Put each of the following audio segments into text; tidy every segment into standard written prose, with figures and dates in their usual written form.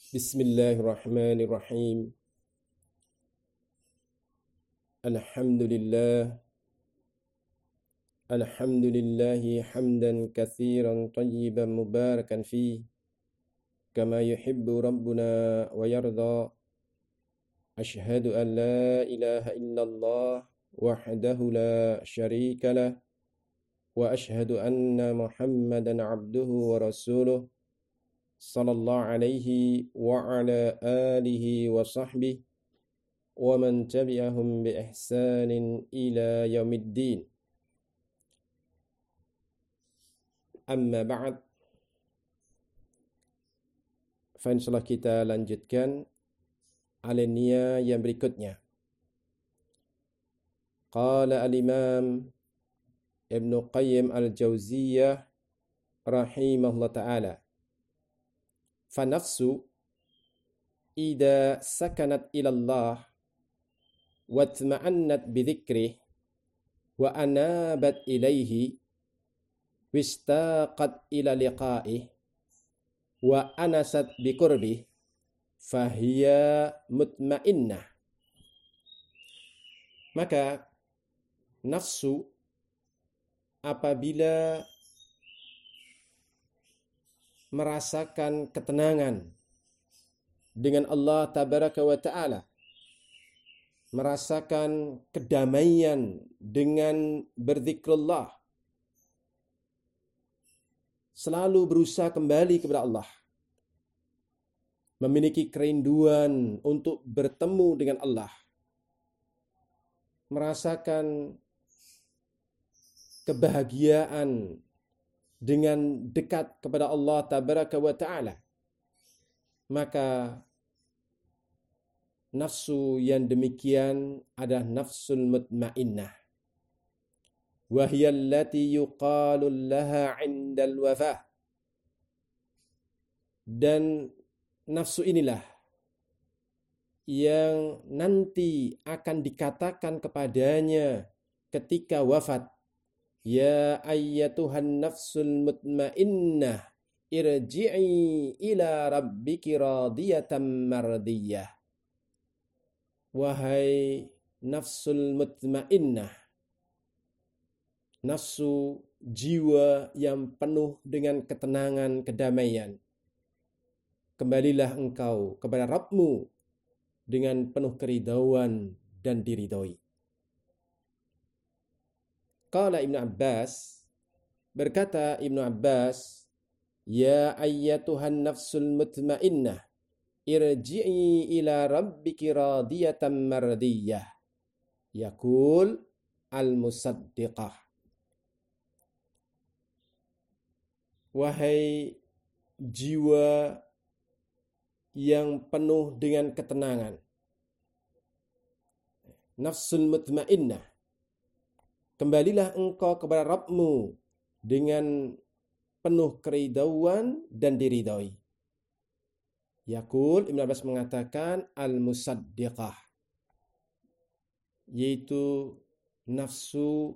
Bismillahirrahmanirrahim. Alhamdulillah. Alhamdulillahi hamdan katsiran tayyiban mubarakan fi kama yuhibbu rabbuna wa yarda. Ashhadu an la ilaha illallah wahdahu la syarika lah wa ashhadu anna Muhammadan abduhu wa rasuluh sallallahu alaihi wa ala alihi wa sahbihi wa man tabi'ahum bi ihsanin ila yaumiddin. Amma ba'd. Insyaallah kita lanjutkan alinea yang berikutnya. Qala al-Imam Ibn Qayyim al-Jauziyah rahimahullah ta'ala. Fanafsu idza sakanat ila Allah wa tma'annat bi dzikrih wa anabat ilaihi wistaqat ila liqa'ih wa anasat bi qurbih fahiya mutmainnah. Maka nafsu apabila merasakan ketenangan dengan Allah tabaraka wa ta'ala, merasakan kedamaian dengan berzikrullah, selalu berusaha kembali kepada Allah, memiliki kerinduan untuk bertemu dengan Allah, merasakan kebahagiaan dengan dekat kepada Allah tabaraka wa ta'ala, maka nafsu yang demikian adalah nafsul mutmainnah. وهي التي يقال لها عند الوفاة. Dan nafsu inilah yang nanti akan dikatakan kepadanya ketika wafat, ya ayyatuhan nafsul mutmainnah irji'i ila rabbiki radiyatan mardiyah. Wahai nafsul mutmainnah, nafsu jiwa yang penuh dengan ketenangan, kedamaian, kembalilah engkau kepada Rabbmu dengan penuh keridauan dan diridhoi. Qala Ibnu Abbas, berkata Ibnu Abbas, ya ayyatuhan nafsul mutmainnah irji'i ila rabbiki radiyatan mardiyah. Yaqul al-musaddiqah. Wahai jiwa yang penuh dengan ketenangan, nafsul mutmainnah, kembalilah engkau kepada Rabbmu dengan penuh keridauan dan diridhoi. Yaqul, Ibn Abbas mengatakan al-musaddiqah, yaitu nafsu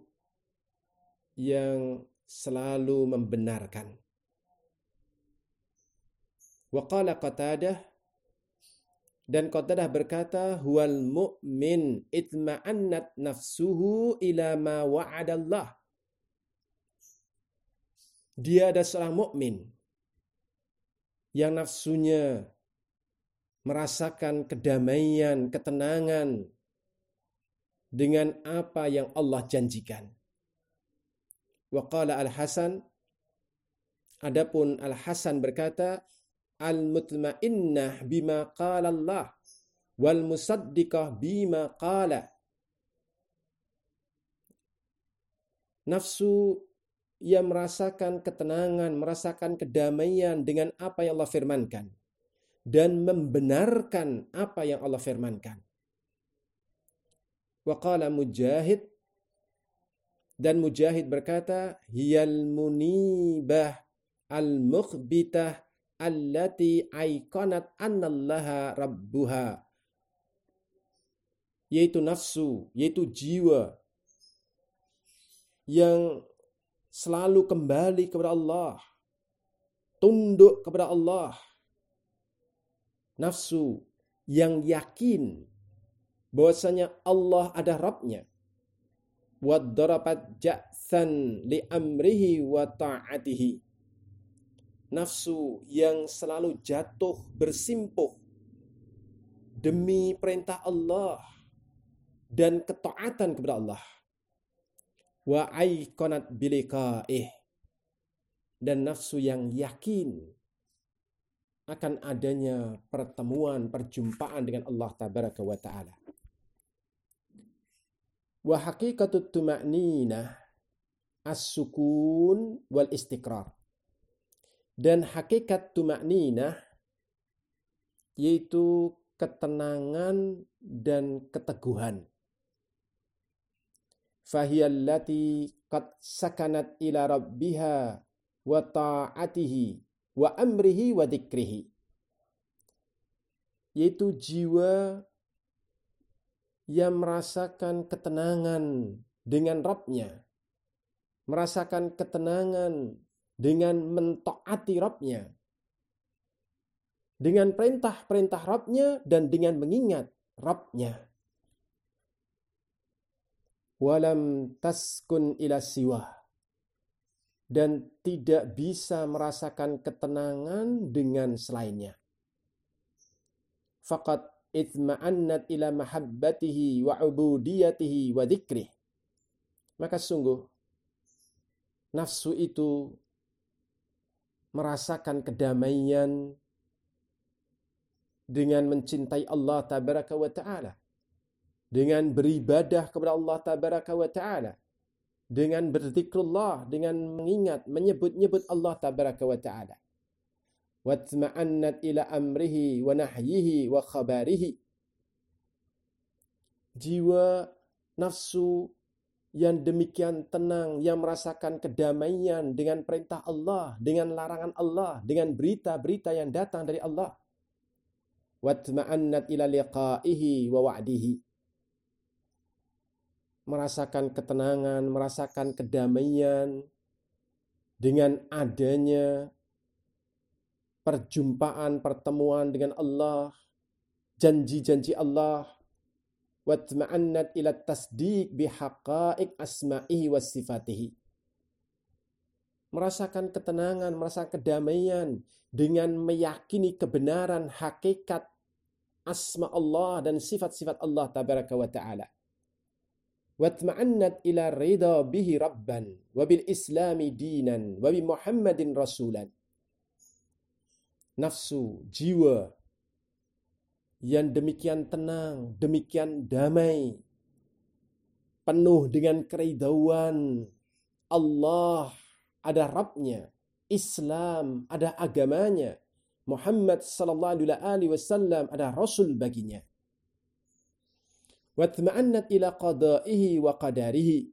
yang selalu membenarkan. Wa qala Qatadah, dan Qatadah berkata, huwal mu'min itma'annat nafsuhu ila ma wa'adallah. Dia adalah seorang mukmin yang nafsunya merasakan kedamaian, ketenangan dengan apa yang Allah janjikan. Wa qala Al-Hasan, adapun Al-Hasan berkata, al-mutmainnah bima qala Allah wal musaddiqah bima qala. Nafsu yang merasakan ketenangan, merasakan kedamaian dengan apa yang Allah firmankan dan membenarkan apa yang Allah firmankan. Wa qala Mujahid, dan Mujahid berkata, hiyal munibah al-mukhbitah allati aiqanat annallaha rabbuha. Yaitu nafsu, yaitu jiwa yang selalu kembali kepada Allah, tunduk kepada Allah, nafsu yang yakin bahwasanya Allah ada Rabbnya, wa darabat ja'san li amrihi wa ta'atihi, nafsu yang selalu jatuh bersimpuh demi perintah Allah dan ketaatan kepada Allah, wa aiqanat biliqa'ih, dan nafsu yang yakin akan adanya pertemuan, perjumpaan dengan Allah tabaraka wa ta'ala. Wa haqiqatut tuma'ninah as-sukun wal istiqrar. Dan hakikat tuma'ninah yaitu ketenangan dan keteguhan. Fahiyallati qad sakanat ila rabbiha wa ta'atihi wa amrihi wa dzikrihi, yaitu jiwa yang merasakan ketenangan dengan Rabbnya, merasakan ketenangan dengan mentaati Rabbnya, dengan perintah-perintah Rabbnya dan dengan mengingat Rabbnya. Walam taskun ila siwah, dan tidak bisa merasakan ketenangan dengan selainnya. Faqad itma'annat ila mahabbatihi wa ubudiyatihi wa dzikrih. Maka sungguh nafsu itu merasakan kedamaian dengan mencintai Allah tabaraka wa ta'ala, dengan beribadah kepada Allah tabaraka wa ta'ala, dengan berzikrullah, dengan mengingat, menyebut-nyebut Allah tabaraka wa ta'ala. Watma'annat ila amrihi wa nahyihi wa khabarihi. Jiwa nafsu yang demikian tenang, yang merasakan kedamaian dengan perintah Allah, dengan larangan Allah, dengan berita-berita yang datang dari Allah. Watma'annat ila liqa'ihi wa wa'dihi. Merasakan ketenangan, merasakan kedamaian dengan adanya perjumpaan, pertemuan dengan Allah, janji-janji Allah. Watma'annat ila tasdiq bihaqa'iq asma'ihi wa sifatihi. Merasakan ketenangan, merasakan kedamaian dengan meyakini kebenaran hakikat asma Allah dan sifat-sifat Allah tabaraka wa ta'ala. Watma'annat ila ridha bihi rabban wa bil islami dinan wa bi muhammadin rasulan. Nafsu, jiwa yang demikian tenang, demikian damai, penuh dengan keridhaan Allah, ada Rabbnya, Islam ada agamanya, Muhammad sallallahu alaihi wasallam ada rasul baginya. Watma'annat ila qada'ihi wa qadarihi.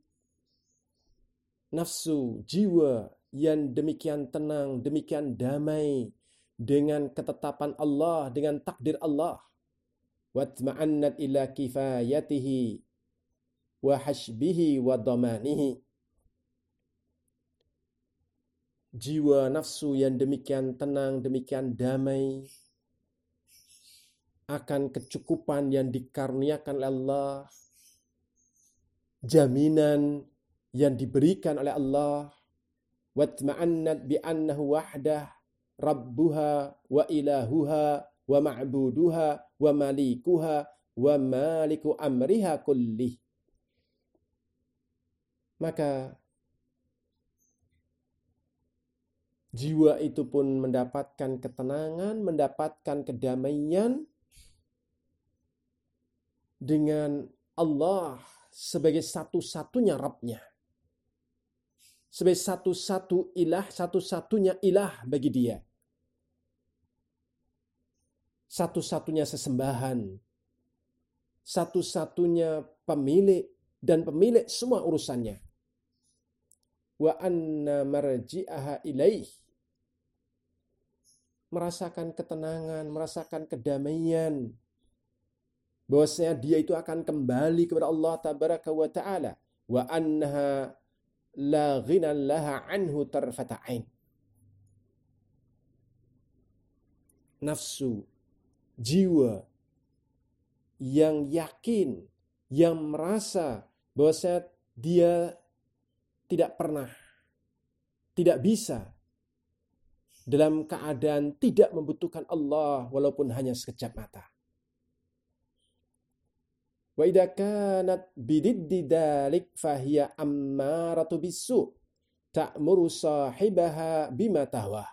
Nafsu, jiwa yang demikian tenang, demikian damai dengan ketetapan Allah, dengan takdir Allah. Watma'annat ila kifayatihi wa hashbihi wa damanihi. Jiwa nafsu yang demikian tenang, demikian damai akan kecukupan yang dikaruniakan oleh Allah, jaminan yang diberikan oleh Allah. Watma'annat bi annahu wahdah rabbuha wa ilahuha wa ma'buduha wa malikuha wa maliku amriha kullih. Maka jiwa itu pun mendapatkan ketenangan, mendapatkan kedamaian dengan Allah sebagai satu-satunya Rabbnya, sebagai satu-satu ilah, satu-satunya ilah bagi dia, satu-satunya sesembahan, satu-satunya pemilik dan pemilik semua urusannya. Wa anna marji'aha ilaih. Merasakan ketenangan, merasakan kedamaian, bahwasanya dia itu akan kembali kepada Allah tabaraka wa ta'ala. Wa annaha la ghina laha anhu tarfata'ain. Nafsu jiwa yang yakin, yang merasa bahwa dia tidak pernah, tidak bisa dalam keadaan tidak membutuhkan Allah walaupun hanya sekejap mata. Wa idza kanat bididdi dalik fahiya ammaratu bisu ta'muru sahibaha bima tahwa.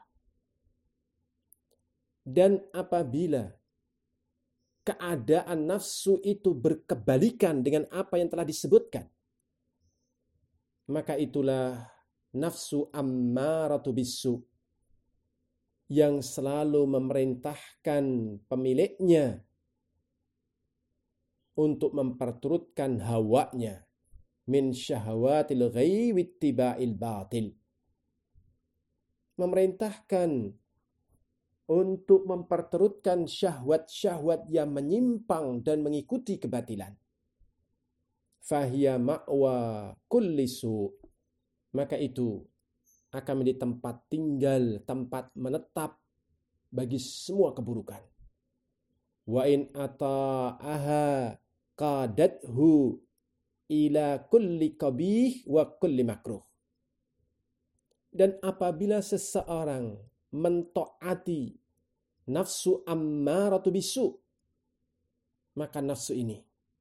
Dan apabila keadaan nafsu itu berkebalikan dengan apa yang telah disebutkan, maka itulah nafsu ammaratu bisu, yang selalu memerintahkan pemiliknya untuk memperturutkan hawanya, min syahwatil ghayyi wittiba'il batil. Memerintahkan untuk memperturutkan syahwat-syahwat yang menyimpang dan mengikuti kebatilan. Fahiya ma'wa kulli su'. Maka itu akan menjadi tempat tinggal, tempat menetap bagi semua keburukan. Wa in ata'aha qadathu ila kulli qabih wa kulli makruh. Dan apabila seseorang mentaati nafsu ammaratu bisu, maka nafsu ini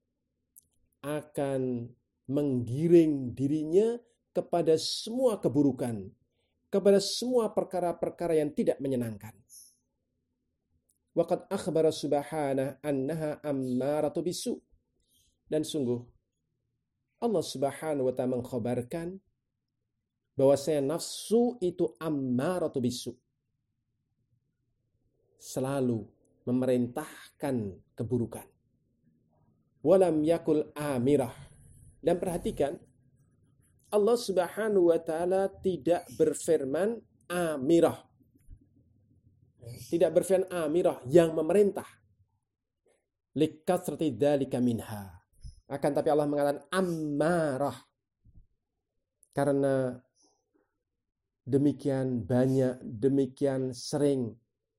akan menggiring dirinya kepada semua keburukan, kepada semua perkara-perkara yang tidak menyenangkan. Waqad akhbara subhanahu annaha ammaratu bisu. Dan sungguh Allah Subhanahu wa ta'ala mengkhabarkan bahwasanya nafsu itu ammaratu bisu, selalu memerintahkan keburukan. Walam yakul amirah. Dan perhatikan, Allah Subhanahu wa ta'ala tidak berfirman amirah. Tidak berfirman amirah, yang memerintah. Likathrati dzalika minha. Akan tapi Allah mengatakan ammarah. Karena demikian banyak, demikian sering,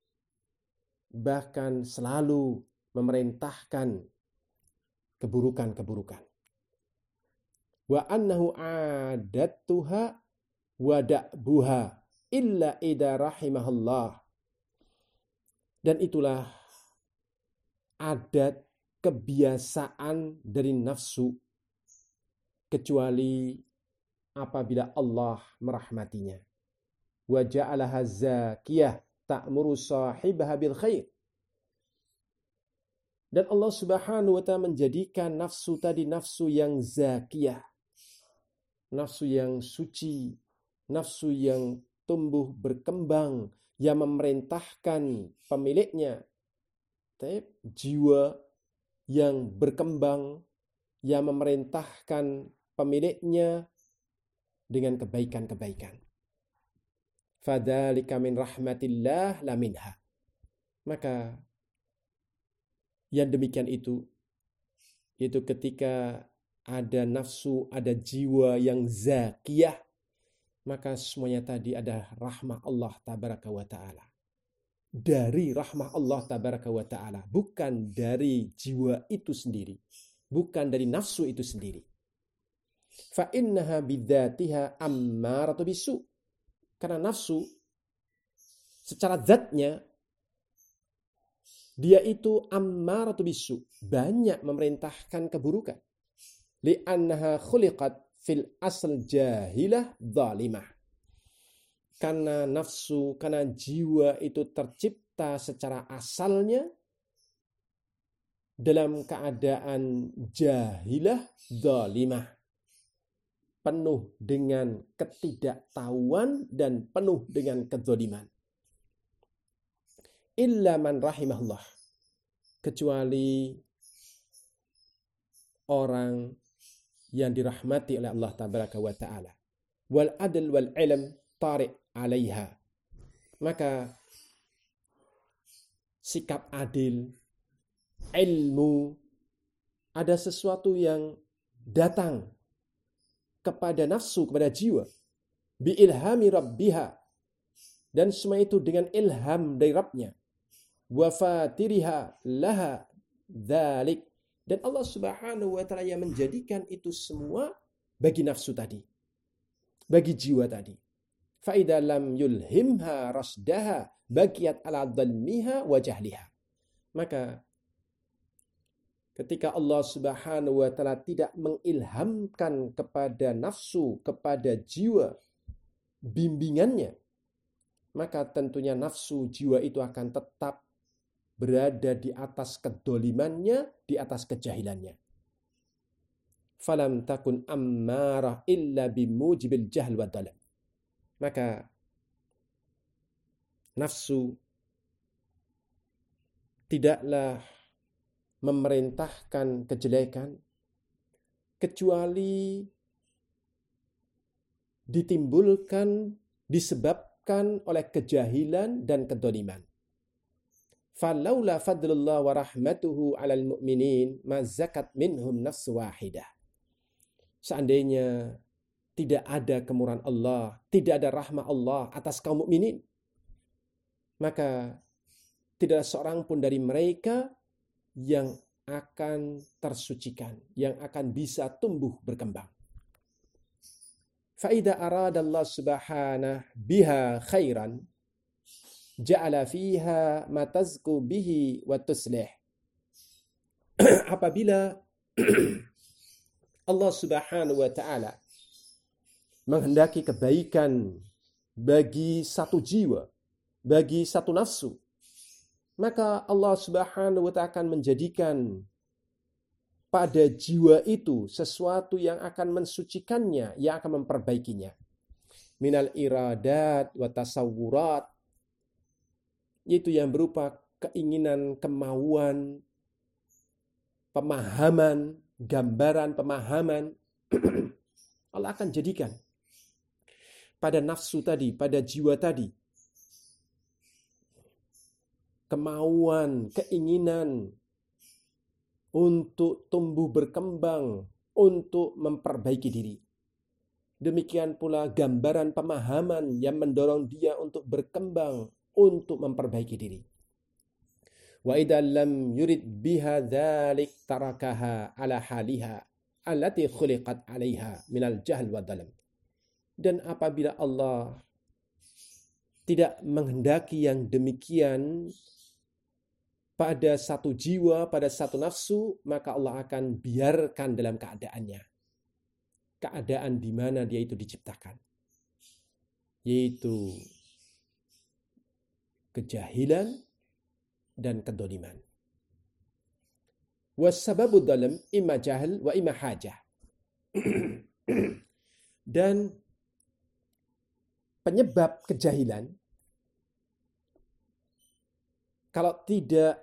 bahkan selalu memerintahkan keburukan-keburukan. Wa annahu adattuha wa da'buha illa idza rahimahallah. Dan itulah adat, kebiasaan dari nafsu, kecuali apabila Allah merahmatinya. Wa ja'alaha zakiyah ta'muru sahibaha bil khair. Dan Allah Subhanahu wa ta'ala menjadikan nafsu tadi nafsu yang zakiyah, nafsu yang suci, nafsu yang tumbuh berkembang, yang memerintahkan pemiliknya. Jiwa yang berkembang, yang memerintahkan pemiliknya dengan kebaikan-kebaikan. Fadzalika min rahmatillah la minha. Maka yang demikian itu ketika ada nafsu, ada jiwa yang zakiyah, maka semuanya tadi ada rahmah Allah tabaraka wa ta'ala. Dari rahmah Allah tabaraka wa ta'ala, bukan dari jiwa itu sendiri, bukan dari nafsu itu sendiri. Fa innaha bidzatiha ammaratu bisu. Karena nafsu secara zatnya dia itu ammaratu bisu, banyak memerintahkan keburukan. Li'annaha khuliqat fil asl jahilah zalimah. Karena nafsu, karena jiwa itu tercipta secara asalnya dalam keadaan jahilah zalimah, penuh dengan ketidaktahuan dan penuh dengan kezaliman. Illa man rahimahullah, kecuali orang yang dirahmati oleh Allah tabaraka wa ta'ala. Wal adl wal ilm tari' alaiha. Maka sikap adil, ilmu, ada sesuatu yang datang kepada nafsu, kepada jiwa, bi ilhami rabbiha, dan semua itu dengan ilham dari Rabbnya. wa fatiriha laha dzalik. Dan Allah Subhanahu wa taala yang menjadikan itu semua bagi nafsu tadi, bagi jiwa tadi. Fa idza lam yulhimha rasdaha baqiyat ala dhalmiha wa jahliha. Maka ketika Allah Subhanahu wa taala tidak mengilhamkan kepada nafsu, kepada jiwa bimbingannya, maka tentunya nafsu jiwa itu akan tetap berada di atas kedolimannya, di atas kejahilannya. Falam takun ammarah illa bimujibil jahl wa dhalam. Maka nafsu tidaklah memerintahkan kejelekan kecuali ditimbulkan, disebabkan oleh kejahilan dan kedoliman. Falaula fadlullah wa rahmatuhu 'alal mu'minin ma zakat minhum nafs wahidah. Seandainya tidak ada kemurahan Allah, tidak ada rahmat Allah atas kaum mukminin, maka tidak ada seorang pun dari mereka yang akan tersucikan, yang akan bisa tumbuh berkembang. Fa idza arada Allah subhanahu biha khairan ja'ala fiha ma tazku bihi wa tuslih. Apabila Allah Subhanahu wa taala menghendaki kebaikan bagi satu jiwa, bagi satu nafsu, maka Allah Subhanahu wa taala akan menjadikan pada jiwa itu sesuatu yang akan mensucikannya, yang akan memperbaikinya. Minal iradat wa tasawurat, yaitu yang berupa keinginan, kemauan, pemahaman, gambaran, pemahaman. Allah akan jadikan pada nafsu tadi, pada jiwa tadi, kemauan, keinginan untuk tumbuh berkembang, untuk memperbaiki diri. Demikian pula gambaran pemahaman yang mendorong dia untuk berkembang, untuk memperbaiki diri. Wa idza lam yurid biha dzalik tarakaha ala haliha allati khuliqat 'alaiha minal jahl wa dhalam. Dan apabila Allah tidak menghendaki yang demikian pada satu jiwa, pada satu nafsu, maka Allah akan biarkan dalam keadaannya. Keadaan di mana dia itu diciptakan. Yaitu kejahilan dan kedoliman. Wasababu dhalam imma jahil wa imma hajah. Dan penyebab kejahilan, kalau tidak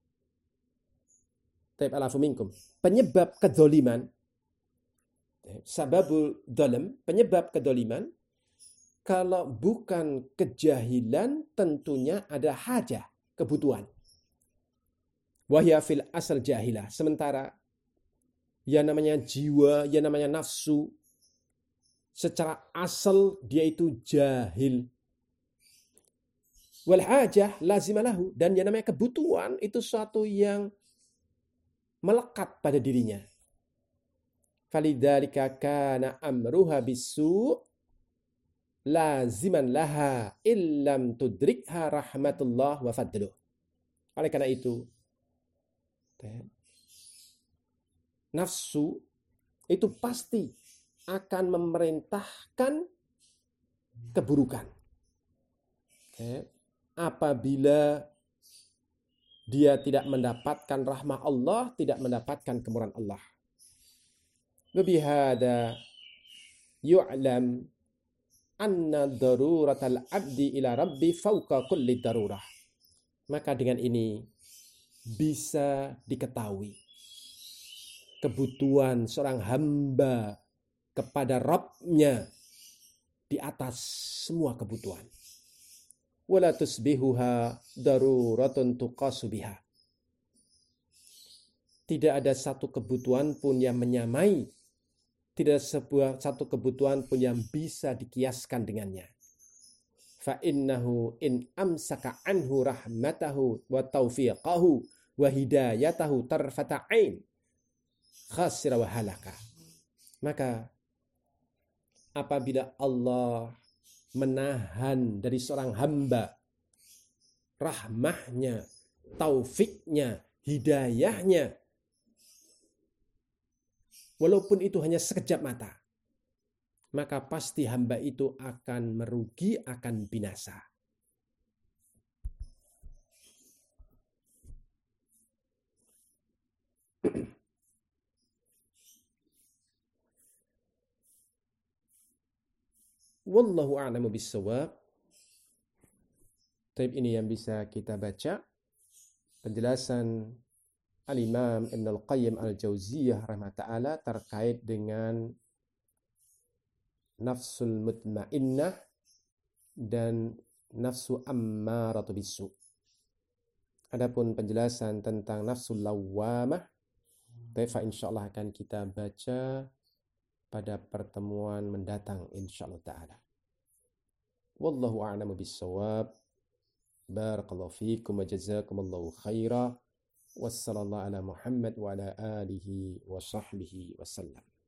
penyebab kedoliman, sababul dhalam, penyebab kedoliman, kalau bukan kejahilan tentunya ada hajah, kebutuhan. Wahya fil asal jahilah. Sementara yang namanya jiwa, yang namanya nafsu, secara asal dia itu jahil. Wal hajah lazimalahu. Dan yang namanya kebutuhan itu suatu yang melekat pada dirinya. Falidzalika kana amruha bisu laziman laha illam tudrikha rahmatullah wa fadluh. Oleh karena itu, nafsu itu pasti akan memerintahkan keburukan. Apabila dia tidak mendapatkan rahmat Allah, tidak mendapatkan kemurahan Allah. Bihada yu'lam anna daruratal abdi ila rabbi fauqa kulli darurah. Maka dengan ini bisa diketahui kebutuhan seorang hamba kepada Rabb-nya di atas semua kebutuhan. Wala tusbihuha daruratun tuqasu biha. Tidak ada satu kebutuhan pun yang menyamai, tidak satu kebutuhan pun yang bisa dikiaskan dengannya. fa innahu in amsaka anhu rahmatahu wa taufiqahu wa hidayatahu tarfata ain khasira wa halaka. Maka apabila Allah menahan dari seorang hamba rahmahnya, taufiknya, hidayahnya, walaupun itu hanya sekejap mata, maka pasti hamba itu akan merugi, akan binasa. Wallahu a'lamu bissawab. Taib ini yang bisa kita baca. Penjelasan Al-Imam Ibn Al-Qayyim Al-Jauziyah rahimahullah terkait dengan nafsul mutmainnah dan nafsu ammaratu bisu. Adapun penjelasan tentang nafsul lawwamah, fa insyaallah akan kita baca pada pertemuan mendatang insyaallah taala. Wallahu a'lamu bissawab. Barakallahu fiikum wa jazakumullahu khaira. Wassallallahu ala Muhammad wa ala alihi wa sahbihi wasallam.